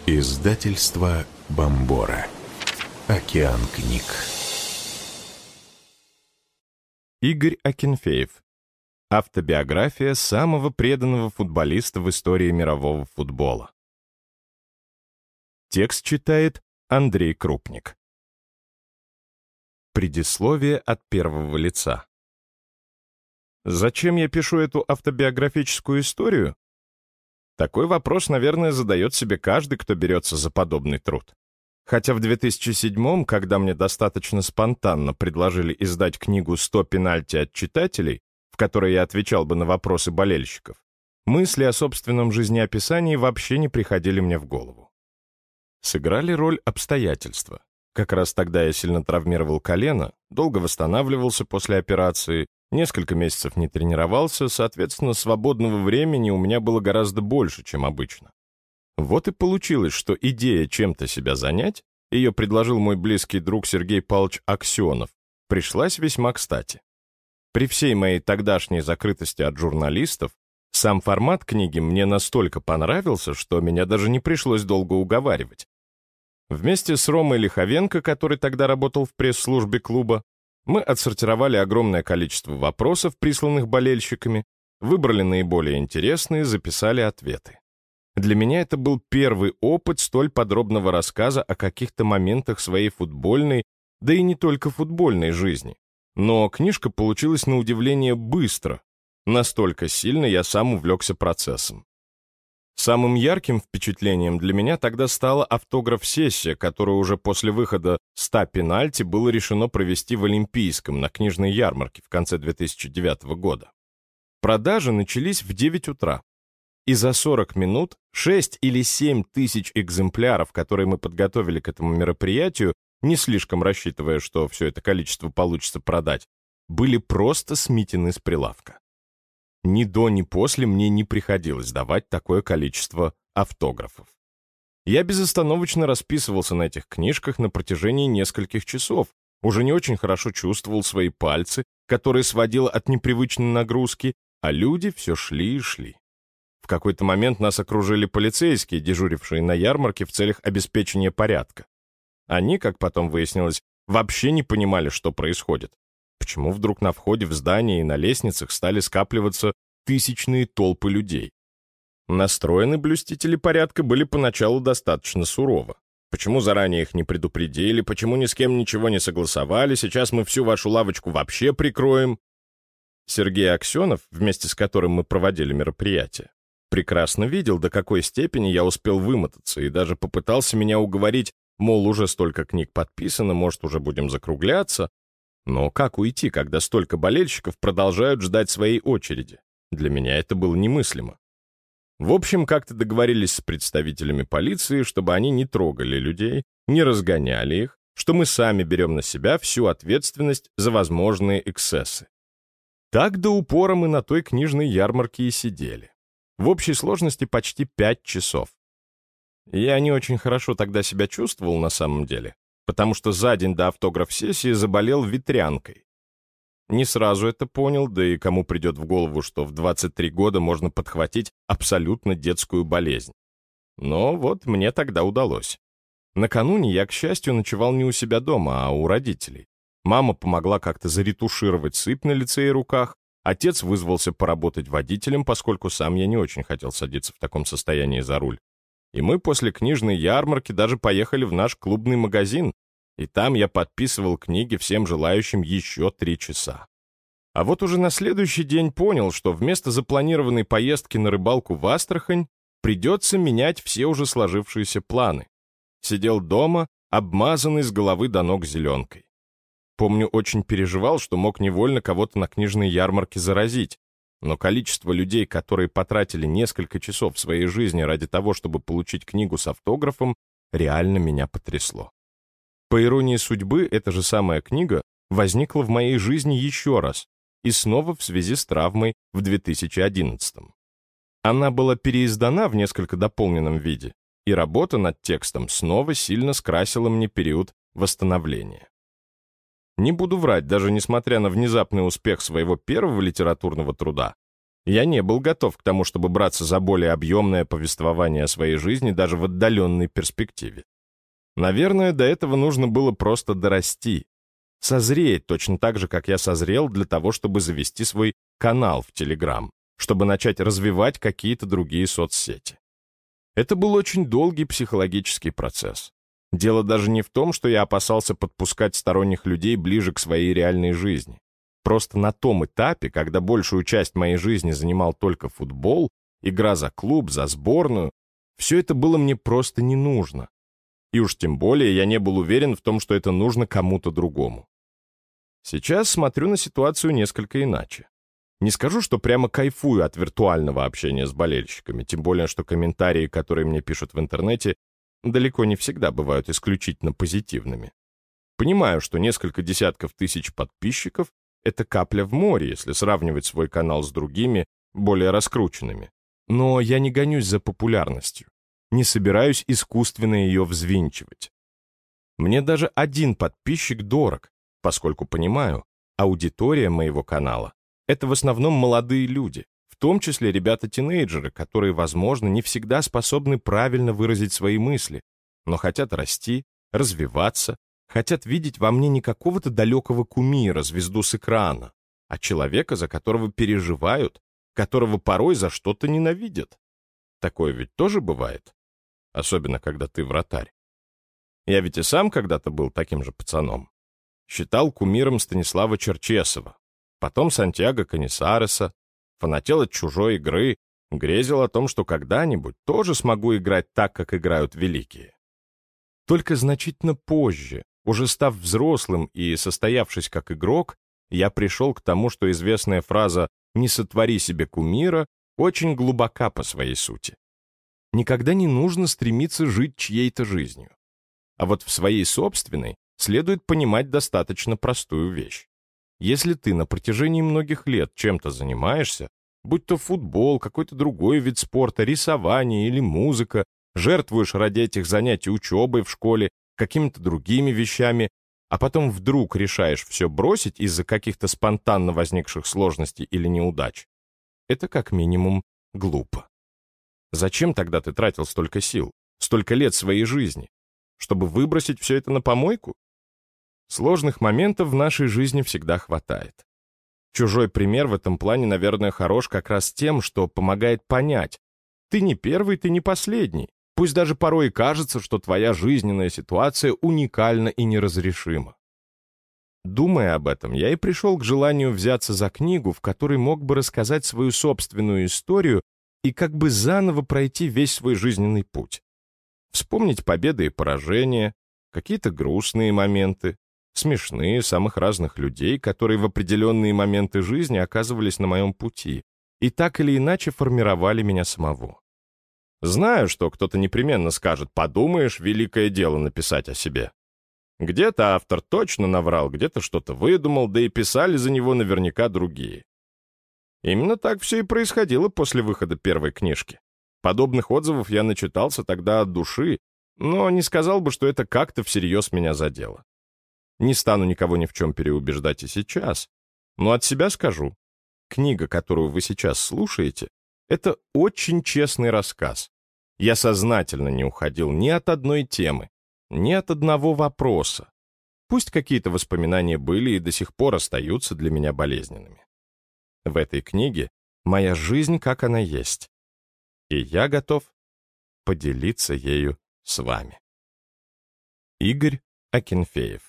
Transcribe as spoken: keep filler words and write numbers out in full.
Издательство Бомбора. Океан книг. Игорь Акинфеев. Автобиография самого преданного футболиста в истории мирового футбола. Текст читает Андрей Крупник. Предисловие от первого лица. Зачем я пишу эту автобиографическую историю? Такой вопрос, наверное, задает себе каждый, кто берется за подобный труд. Хотя в две тысячи седьмом, когда мне достаточно спонтанно предложили издать книгу «сто пенальти от читателей», в которой я отвечал бы на вопросы болельщиков, мысли о собственном жизнеописании вообще не приходили мне в голову. Сыграли роль обстоятельства. Как раз тогда я сильно травмировал колено, долго восстанавливался после операции, несколько месяцев не тренировался, соответственно, свободного времени у меня было гораздо больше, чем обычно. Вот и получилось, что идея чем-то себя занять, ее предложил мой близкий друг Сергей Павлович Аксенов, пришлась весьма кстати. При всей моей тогдашней закрытости от журналистов, сам формат книги мне настолько понравился, что меня даже не пришлось долго уговаривать. Вместе с Ромой Лиховенко, который тогда работал в пресс-службе клуба, мы отсортировали огромное количество вопросов, присланных болельщиками, выбрали наиболее интересные, записали ответы. Для меня это был первый опыт столь подробного рассказа о каких-то моментах своей футбольной, да и не только футбольной жизни. Но книжка получилась на удивление быстро, настолько сильно я сам увлекся процессом. Самым ярким впечатлением для меня тогда стала автограф-сессия, которую уже после выхода ста пенальти было решено провести в Олимпийском на книжной ярмарке в конце две тысячи девятого года. Продажи начались в девять утра, и за сорок минут шесть или семь тысяч экземпляров, которые мы подготовили к этому мероприятию, не слишком рассчитывая, что все это количество получится продать, были просто сметены с прилавка. Ни до, ни после мне не приходилось давать такое количество автографов. Я безостановочно расписывался на этих книжках на протяжении нескольких часов, уже не очень хорошо чувствовал свои пальцы, которые сводило от непривычной нагрузки, а люди все шли и шли. В какой-то момент нас окружили полицейские, дежурившие на ярмарке в целях обеспечения порядка. Они, как потом выяснилось, вообще не понимали, что происходит. Почему вдруг на входе в здание и на лестницах стали скапливаться тысячные толпы людей? Настроены блюстители порядка были поначалу достаточно сурово. Почему заранее их не предупредили, почему ни с кем ничего не согласовали, сейчас мы всю вашу лавочку вообще прикроем? Сергей Аксенов, вместе с которым мы проводили мероприятие, прекрасно видел, до какой степени я успел вымотаться, и даже попытался меня уговорить, мол, уже столько книг подписано, может, уже будем закругляться. Но как уйти, когда столько болельщиков продолжают ждать своей очереди? Для меня это было немыслимо. В общем, как-то договорились с представителями полиции, чтобы они не трогали людей, не разгоняли их, что мы сами берем на себя всю ответственность за возможные эксцессы. Так до упора мы на той книжной ярмарке и сидели. В общей сложности почти пять часов. Я не очень хорошо тогда себя чувствовал на самом деле, потому что за день до автограф-сессии заболел ветрянкой. Не сразу это понял, да и кому придет в голову, что в двадцать три года можно подхватить абсолютно детскую болезнь. Но вот мне тогда удалось. Накануне я, к счастью, ночевал не у себя дома, а у родителей. Мама помогла как-то заретушировать сыпь на лице и руках, отец вызвался поработать водителем, поскольку сам я не очень хотел садиться в таком состоянии за руль. И мы после книжной ярмарки даже поехали в наш клубный магазин, и там я подписывал книги всем желающим еще три часа. А вот уже на следующий день понял, что вместо запланированной поездки на рыбалку в Астрахань придется менять все уже сложившиеся планы. Сидел дома, обмазанный с головы до ног зеленкой. Помню, очень переживал, что мог невольно кого-то на книжной ярмарке заразить. Но количество людей, которые потратили несколько часов своей жизни ради того, чтобы получить книгу с автографом, реально меня потрясло. По иронии судьбы, эта же самая книга возникла в моей жизни еще раз, и снова в связи с травмой в две тысячи одиннадцатом. Она была переиздана в несколько дополненном виде, и работа над текстом снова сильно скрасила мне период восстановления. Не буду врать, даже несмотря на внезапный успех своего первого литературного труда, Я не был готов к тому, чтобы браться за более объемное повествование о своей жизни даже в отдаленной перспективе. Наверное, до этого нужно было просто дорасти, созреть точно так же, как я созрел для того, чтобы завести свой канал в Telegram, чтобы начать развивать какие-то другие соцсети. Это был очень долгий психологический процесс. Дело даже не в том, что я опасался подпускать сторонних людей ближе к своей реальной жизни. Просто на том этапе, когда большую часть моей жизни занимал только футбол, игра за клуб, за сборную, все это было мне просто не нужно. И уж тем более я не был уверен в том, что это нужно кому-то другому. Сейчас смотрю на ситуацию несколько иначе. Не скажу, что прямо кайфую от виртуального общения с болельщиками, тем более, что комментарии, которые мне пишут в интернете, далеко не всегда бывают исключительно позитивными. Понимаю, что несколько десятков тысяч подписчиков — это капля в море, если сравнивать свой канал с другими, более раскрученными. Но я не гонюсь за популярностью, не собираюсь искусственно ее взвинчивать. Мне даже один подписчик дорог, поскольку понимаю, аудитория моего канала — это в основном молодые люди, в том числе ребята-тинейджеры, которые, возможно, не всегда способны правильно выразить свои мысли, но хотят расти, развиваться, хотят видеть во мне не какого-то далекого кумира, звезду с экрана, а человека, за которого переживают, которого порой за что-то ненавидят. Такое ведь тоже бывает, особенно когда ты вратарь. Я ведь и сам когда-то был таким же пацаном. Считал кумиром Станислава Черчесова, потом Сантьяго Канисареса, фанател от чужой игры, грезил о том, что когда-нибудь тоже смогу играть так, как играют великие. Только значительно позже, уже став взрослым и состоявшись как игрок, я пришел к тому, что известная фраза «не сотвори себе кумира» очень глубока по своей сути. Никогда не нужно стремиться жить чьей-то жизнью. А вот в своей собственной следует понимать достаточно простую вещь. Если ты на протяжении многих лет чем-то занимаешься, будь то футбол, какой-то другой вид спорта, рисование или музыка, жертвуешь ради этих занятий учебой в школе, какими-то другими вещами, а потом вдруг решаешь все бросить из-за каких-то спонтанно возникших сложностей или неудач, это как минимум глупо. Зачем тогда ты тратил столько сил, столько лет своей жизни? Чтобы выбросить все это на помойку? Сложных моментов в нашей жизни всегда хватает. Чужой пример в этом плане, наверное, хорош как раз тем, что помогает понять. Ты не первый, ты не последний. Пусть даже порой и кажется, что твоя жизненная ситуация уникальна и неразрешима. Думая об этом, я и пришел к желанию взяться за книгу, в которой мог бы рассказать свою собственную историю и как бы заново пройти весь свой жизненный путь. Вспомнить победы и поражения, какие-то грустные моменты, смешные, самых разных людей, которые в определенные моменты жизни оказывались на моем пути и так или иначе формировали меня самого. Знаю, что кто-то непременно скажет: подумаешь, великое дело написать о себе. Где-то автор точно наврал, где-то что-то выдумал, да и писали за него наверняка другие. Именно так все и происходило после выхода первой книжки. Подобных отзывов я начитался тогда от души, но не сказал бы, что это как-то всерьез меня задело. Не стану никого ни в чем переубеждать и сейчас, но от себя скажу. Книга, которую вы сейчас слушаете, это очень честный рассказ. Я сознательно не уходил ни от одной темы, ни от одного вопроса. Пусть какие-то воспоминания были и до сих пор остаются для меня болезненными. В этой книге моя жизнь, как она есть. И я готов поделиться ею с вами. Игорь Акинфеев.